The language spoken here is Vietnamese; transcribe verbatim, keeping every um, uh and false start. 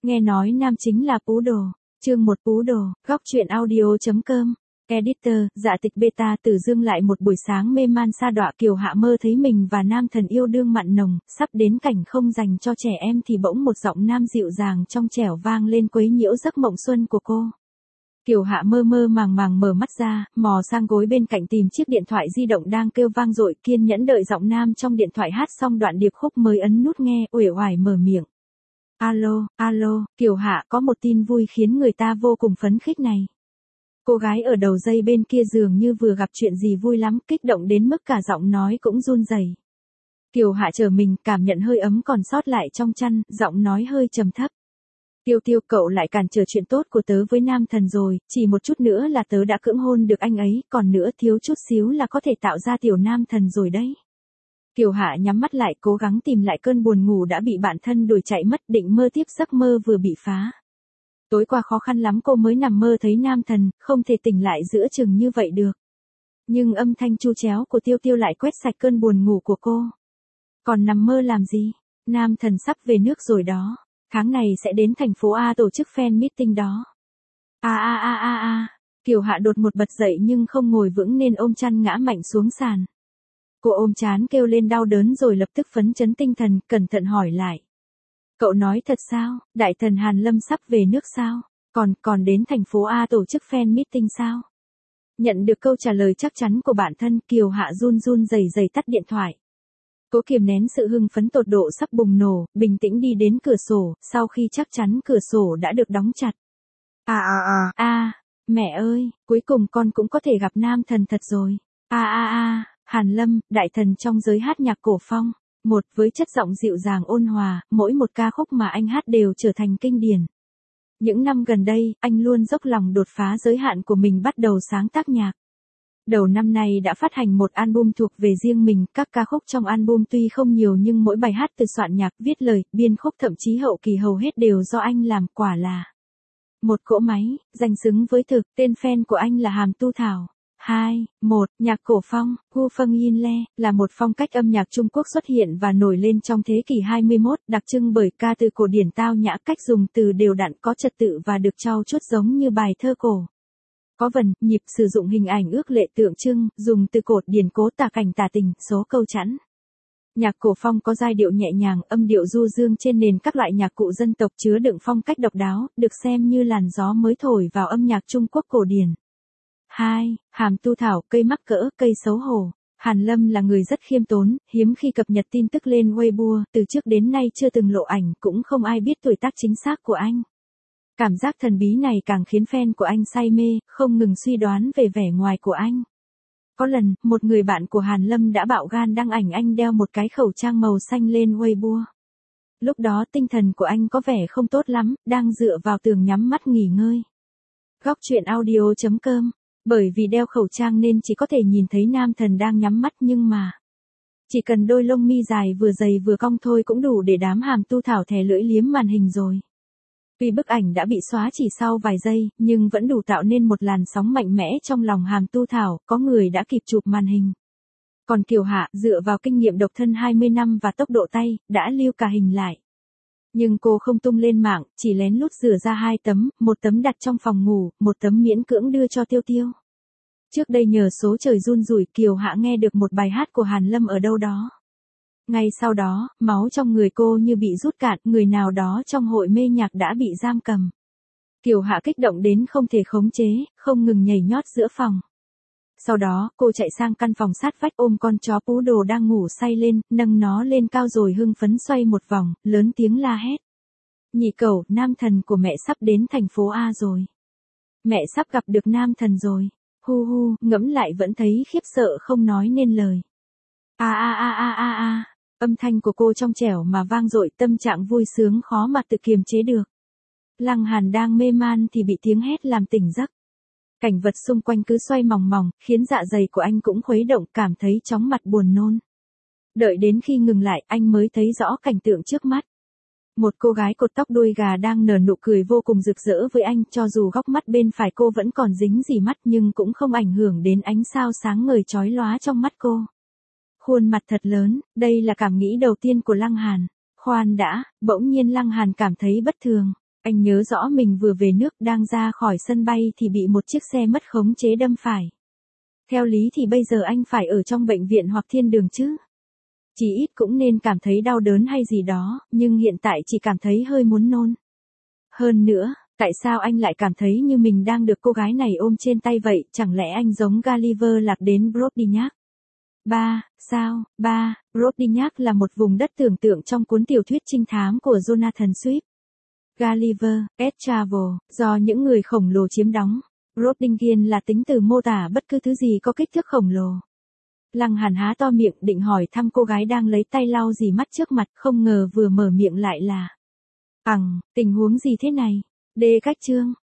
Nghe nói nam chính là Pú Đồ. Chương một Pú Đồ, góc truyện audio.com. Editor, dạ tịch beta Tử Dương lại một buổi sáng mê man sa đọa. Kiều Hạ mơ thấy mình và nam thần yêu đương mặn nồng, sắp đến cảnh không dành cho trẻ em thì bỗng một giọng nam dịu dàng trong trẻo vang lên quấy nhiễu giấc mộng xuân của cô. Kiều Hạ mơ mơ màng màng mở mắt ra, mò sang gối bên cạnh tìm chiếc điện thoại di động đang kêu vang dội, kiên nhẫn đợi giọng nam trong điện thoại hát xong đoạn điệp khúc mới ấn nút nghe, uể oải mở miệng. Alo, alo, Kiều Hạ, có một tin vui khiến người ta vô cùng phấn khích này. Cô gái ở đầu dây bên kia dường như vừa gặp chuyện gì vui lắm, kích động đến mức cả giọng nói cũng run rẩy. Kiều Hạ trở mình, cảm nhận hơi ấm còn sót lại trong chăn, giọng nói hơi trầm thấp. Tiêu Tiêu, cậu lại cản trở chuyện tốt của tớ với nam thần rồi, chỉ một chút nữa là tớ đã cưỡng hôn được anh ấy, còn nữa thiếu chút xíu là có thể tạo ra tiểu nam thần rồi đấy. Kiều Hạ nhắm mắt lại, cố gắng tìm lại cơn buồn ngủ đã bị bản thân đuổi chạy mất, định mơ tiếp giấc mơ vừa bị phá. Tối qua khó khăn lắm cô mới nằm mơ thấy nam thần, không thể tỉnh lại giữa chừng như vậy được. Nhưng âm thanh chu chéo của Tiêu Tiêu lại quét sạch cơn buồn ngủ của cô. Còn nằm mơ làm gì? Nam thần sắp về nước rồi đó. Tháng này sẽ đến thành phố A tổ chức fan meeting đó. A a a a a. Kiều Hạ đột một bật dậy nhưng không ngồi vững nên ôm chăn ngã mạnh xuống sàn. Cô ôm trán kêu lên đau đớn rồi lập tức phấn chấn tinh thần, cẩn thận hỏi lại. Cậu nói thật sao, đại thần Hàn Lâm sắp về nước sao? Còn, còn đến thành phố A tổ chức fan meeting sao? Nhận được câu trả lời chắc chắn của bản thân, Kiều Hạ run run rẩy rẩy tắt điện thoại. Cố kiềm nén sự hưng phấn tột độ sắp bùng nổ, bình tĩnh đi đến cửa sổ, sau khi chắc chắn cửa sổ đã được đóng chặt. À à à, à, mẹ ơi, cuối cùng con cũng có thể gặp nam thần thật rồi. À à à, Hàn Lâm, đại thần trong giới hát nhạc cổ phong. Một, với chất giọng dịu dàng ôn hòa, mỗi một ca khúc mà anh hát đều trở thành kinh điển. Những năm gần đây, anh luôn dốc lòng đột phá giới hạn của mình bắt đầu sáng tác nhạc. Đầu năm nay đã phát hành một album thuộc về riêng mình, các ca khúc trong album tuy không nhiều nhưng mỗi bài hát từ soạn nhạc, viết lời, biên khúc thậm chí hậu kỳ hầu hết đều do anh làm, quả là một cỗ máy, danh xứng với thực, tên fan của anh là Hàm Tu Thảo. Hai, một, nhạc cổ phong, Gu Feng Yin Le, là một phong cách âm nhạc Trung Quốc xuất hiện và nổi lên trong thế kỷ hai mươi mốt, đặc trưng bởi ca từ cổ điển tao nhã, cách dùng từ đều đặn có trật tự và được trau chuốt giống như bài thơ cổ. Có vần, nhịp, sử dụng hình ảnh ước lệ tượng trưng, dùng từ cột điển cố tả cảnh tả tình, số câu chẵn. Nhạc cổ phong có giai điệu nhẹ nhàng, âm điệu du dương trên nền các loại nhạc cụ dân tộc chứa đựng phong cách độc đáo, được xem như làn gió mới thổi vào âm nhạc Trung Quốc cổ điển. Hai, Hàm Tu Thảo, cây mắc cỡ, cây xấu hổ. Hàn Lâm là người rất khiêm tốn, hiếm khi cập nhật tin tức lên Weibo, từ trước đến nay chưa từng lộ ảnh, cũng không ai biết tuổi tác chính xác của anh. Cảm giác thần bí này càng khiến fan của anh say mê, không ngừng suy đoán về vẻ ngoài của anh. Có lần, một người bạn của Hàn Lâm đã bạo gan đăng ảnh anh đeo một cái khẩu trang màu xanh lên Weibo. Lúc đó tinh thần của anh có vẻ không tốt lắm, đang dựa vào tường nhắm mắt nghỉ ngơi. Góc truyện audio.com. Bởi vì đeo khẩu trang nên chỉ có thể nhìn thấy nam thần đang nhắm mắt nhưng mà chỉ cần đôi lông mi dài vừa dày vừa cong thôi cũng đủ để đám Hàm Tu Thảo thè lưỡi liếm màn hình rồi. Tuy bức ảnh đã bị xóa chỉ sau vài giây, nhưng vẫn đủ tạo nên một làn sóng mạnh mẽ trong lòng Hàm Tu Thảo, có người đã kịp chụp màn hình. Còn Kiều Hạ, dựa vào kinh nghiệm độc thân hai mươi năm và tốc độ tay, đã lưu cả hình lại. Nhưng cô không tung lên mạng, chỉ lén lút rửa ra hai tấm, một tấm đặt trong phòng ngủ, một tấm miễn cưỡng đưa cho Tiêu Tiêu. Trước đây nhờ số trời run rủi, Kiều Hạ nghe được một bài hát của Hàn Lâm ở đâu đó. Ngay sau đó, máu trong người cô như bị rút cạn, người nào đó trong hội mê nhạc đã bị giam cầm. Kiều Hạ kích động đến không thể khống chế, không ngừng nhảy nhót giữa phòng. Sau đó, cô chạy sang căn phòng sát vách ôm con chó Pú Đồ đang ngủ say lên, nâng nó lên cao rồi hưng phấn xoay một vòng, lớn tiếng la hét. Nhị cẩu, nam thần của mẹ sắp đến thành phố A rồi. Mẹ sắp gặp được nam thần rồi. Hu hu, ngẫm lại vẫn thấy khiếp sợ không nói nên lời. A a a a a a, âm thanh của cô trong trẻo mà vang dội, tâm trạng vui sướng khó mà tự kiềm chế được. Lăng Hàn đang mê man thì bị tiếng hét làm tỉnh giấc. Cảnh vật xung quanh cứ xoay mòng mòng, khiến dạ dày của anh cũng khuấy động, cảm thấy chóng mặt buồn nôn. Đợi đến khi ngừng lại, anh mới thấy rõ cảnh tượng trước mắt. Một cô gái cột tóc đuôi gà đang nở nụ cười vô cùng rực rỡ với anh, cho dù góc mắt bên phải cô vẫn còn dính dỉ mắt nhưng cũng không ảnh hưởng đến ánh sao sáng ngời chói lóa trong mắt cô. Khuôn mặt thật lớn, đây là cảm nghĩ đầu tiên của Lăng Hàn. Khoan đã, bỗng nhiên Lăng Hàn cảm thấy bất thường. Anh nhớ rõ mình vừa về nước đang ra khỏi sân bay thì bị một chiếc xe mất khống chế đâm phải. Theo lý thì bây giờ anh phải ở trong bệnh viện hoặc thiên đường chứ. Chỉ ít cũng nên cảm thấy đau đớn hay gì đó, nhưng hiện tại chỉ cảm thấy hơi muốn nôn. Hơn nữa, tại sao anh lại cảm thấy như mình đang được cô gái này ôm trên tay vậy, chẳng lẽ anh giống Gulliver lạc đến Brobdingnag? Ba, sao, ba, Brobdingnag là một vùng đất tưởng tượng trong cuốn tiểu thuyết trinh thám của Jonathan Swift. Gulliver, S. Travel, do những người khổng lồ chiếm đóng. Brobdingnag là tính từ mô tả bất cứ thứ gì có kích thước khổng lồ. Lăng Hàn há to miệng định hỏi thăm cô gái đang lấy tay lau dì mắt trước mặt, không ngờ vừa mở miệng lại là: Ằng, tình huống gì thế này? Đê cách chương.